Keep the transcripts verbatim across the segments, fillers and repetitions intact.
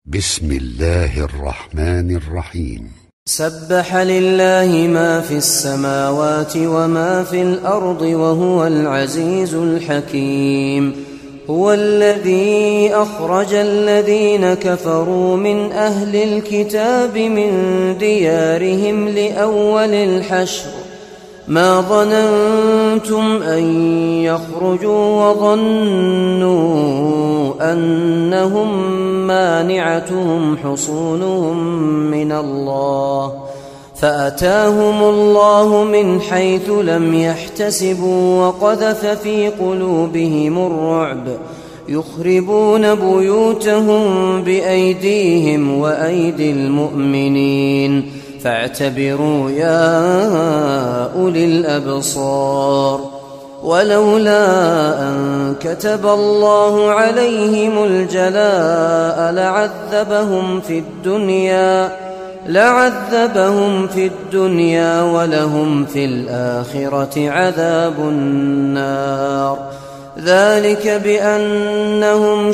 بسم الله الرحمن الرحيم. سبح لله ما في السماوات وما في الأرض وهو العزيز الحكيم. هو الذي أخرج الذين كفروا من أهل الكتاب من ديارهم لأول الحشر ما ظننتم أن يخرجوا وظنوا أنهم مانعتهم حصونهم من الله فأتاهم الله من حيث لم يحتسبوا وقذف في قلوبهم الرعب يخربون بيوتهم بأيديهم وأيدي المؤمنين فاعتبروا يا أولي الأبصار. ولولا أن كتب الله عليهم الجلاء لعذبهم في الدنيا لعذبهم في الدنيا ولهم في الآخرة عذاب النار. ذلك بأنهم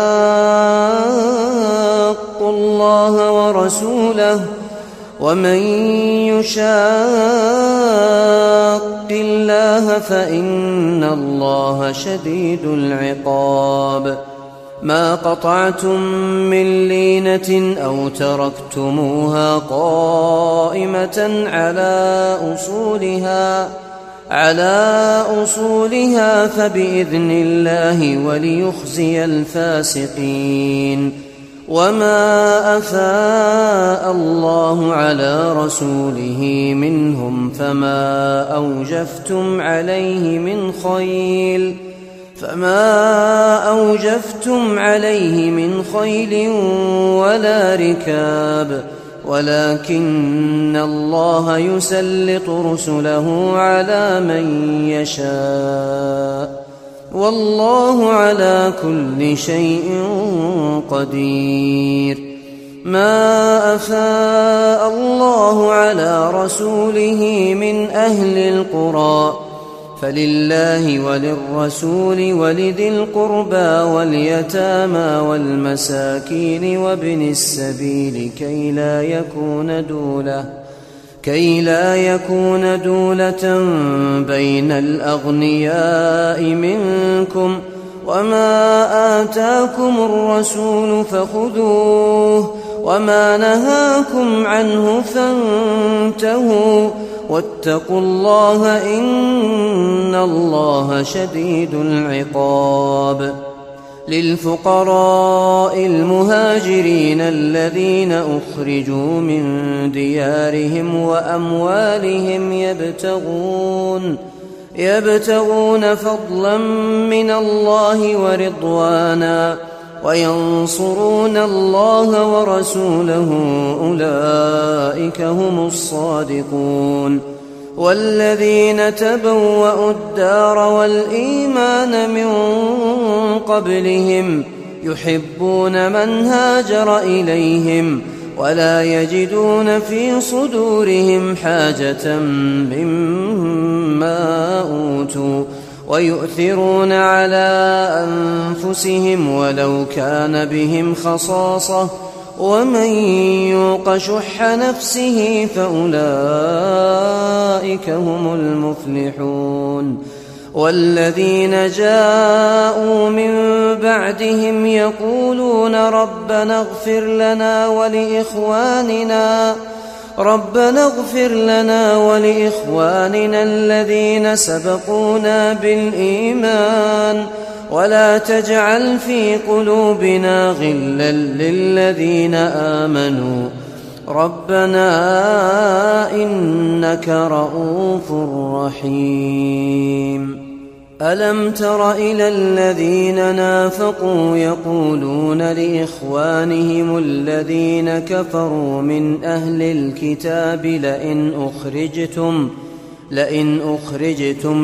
شاقوا الله ورسوله ومن يشاق الله فإن الله شديد العقاب. ما قطعتم من لينة أو تركتموها قائمة على أصولها على أصولها فبإذن الله وليخزي الفاسقين. وما أفاء الله على رسوله منهم فما أوجفتم عليه من خيل فما أوجفتم عليه من خيل ولا ركاب ولكن الله يسلط رسله على من يشاء والله على كل شيء قدير. ما أفاء الله على رسوله من أهل القرى فلله وللرسول ولذي القربى واليتامى والمساكين وابن السبيل كي لا يكون دولة كي لا يكون دولة بين الأغنياء منكم وما آتاكم الرسول فخذوه وما نهاكم عنه فانتهوا واتقوا الله إن الله شديد العقاب. للفقراء المهاجرين الذين أخرجوا من ديارهم وأموالهم يبتغون يبتغون فضلا من الله ورضوانا وينصرون الله ورسوله أولئك هم الصادقون. والذين تبوأوا الدار والإيمان من قبلهم يحبون من هاجر إليهم ولا يجدون في صدورهم حاجة مما أوتوا ويؤثرون على أنفسهم ولو كان بهم خصاصة ومن يوق شح نفسه فأولئك هم المفلحون. والذين جاءوا من بعدهم يقولون ربنا اغفر لنا ولإخواننا ربنا اغفر لنا ولإخواننا الذين سبقونا بالإيمان ولا تجعل في قلوبنا غلا للذين آمنوا ربنا إنك رؤوف رحيم. ألم تر إلى الذين نافقوا يقولون لإخوانهم الذين كفروا من أهل الكتاب لئن أخرجتم لئن أخرجتم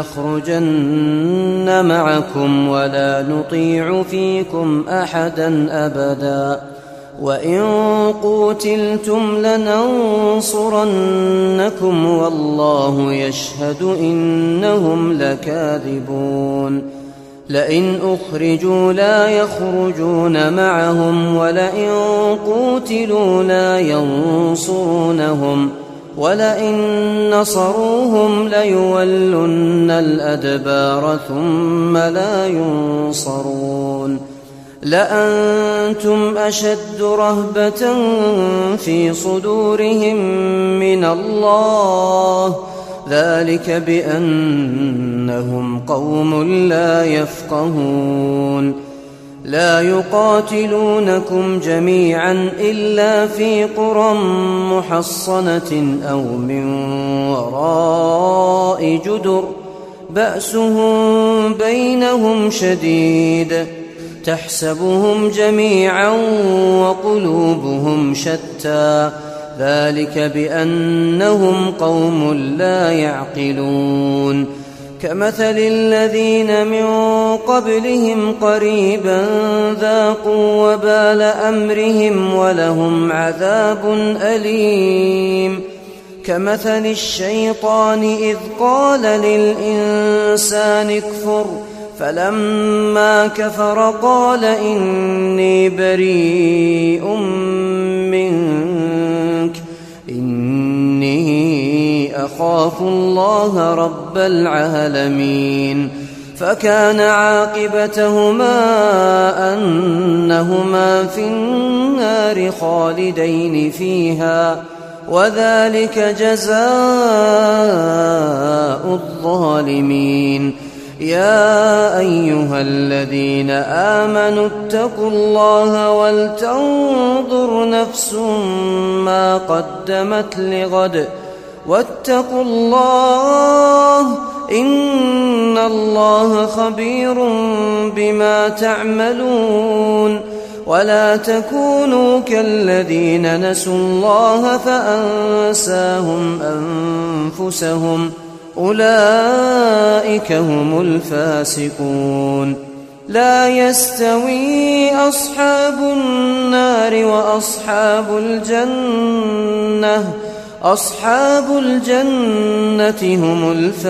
لنخرجن معكم ولا نطيع فيكم أحدا أبدا وإن قوتلتم لننصرنكم والله يشهد إنهم لكاذبون. لئن أخرجوا لا يخرجون معهم ولئن قوتلوا لا ينصرونهم ولئن نصروهم ليولن الأدبار ثم لا ينصرون لأنتم أشد رهبة في صدورهم من الله ذلك بأنهم قوم لا يفقهون لا يقاتلونكم جميعا إلا في قرى محصنة أو من وراء جدر بأسهم بينهم شديد تحسبهم جميعا وقلوبهم شتى ذلك بأنهم قوم لا يعقلون كمثل الذين من قبلهم قريبا ذاقوا وبال أمرهم ولهم عذاب أليم كمثل الشيطان إذ قال للإنسان اكفر فلما كفر قال إني بريء منك إني أخاف الله رب العالمين فكان عاقبتهما أنهما في النار خالدين فيها وذلك جزاء الظالمين يا أيها الذين آمنوا اتقوا الله ولتنظر نفس ما قدمت لغد واتقوا الله إن الله خبير بما تعملون ولا تكونوا كالذين نسوا الله فأنساهم أنفسهم أولئك هم الفاسقون لا يستوي أصحاب النار وأصحاب الجنة أصحاب الجنة هم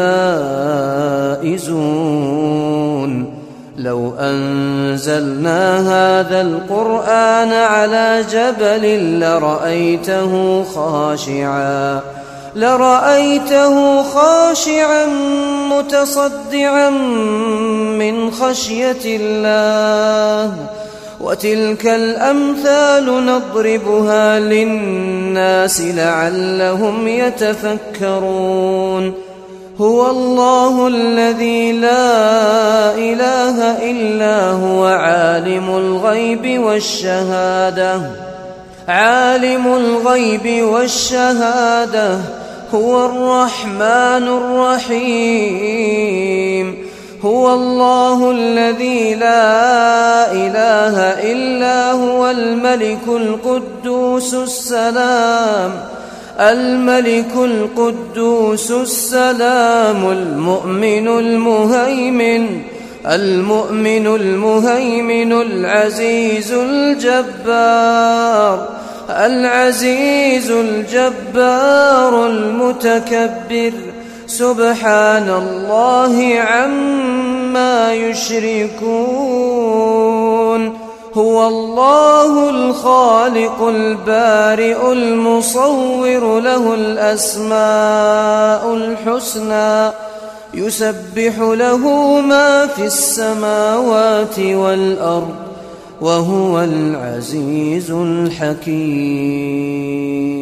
الفائزون لو أنزلنا هذا القرآن على جبل لرأيته خاشعا لرأيته خاشعا متصدعا من خشية الله وتلك الأمثال نضربها للناس لعلهم يتفكرون هو الله الذي لا إله إلا هو عالم الغيب والشهادة عالم الغيب والشهادة هو الرحمن الرحيم هو الله الذي لا إله إلا هو الملك القدوس السلام الملك القدوس السلام المؤمن المهيمن المؤمن المهيمن العزيز الجبار العزيز الجبار المتكبر سبحان الله عما يشركون هو الله الخالق البارئ المصور له الأسماء الحسنى يسبح له ما في السماوات والأرض وهو العزيز الحكيم.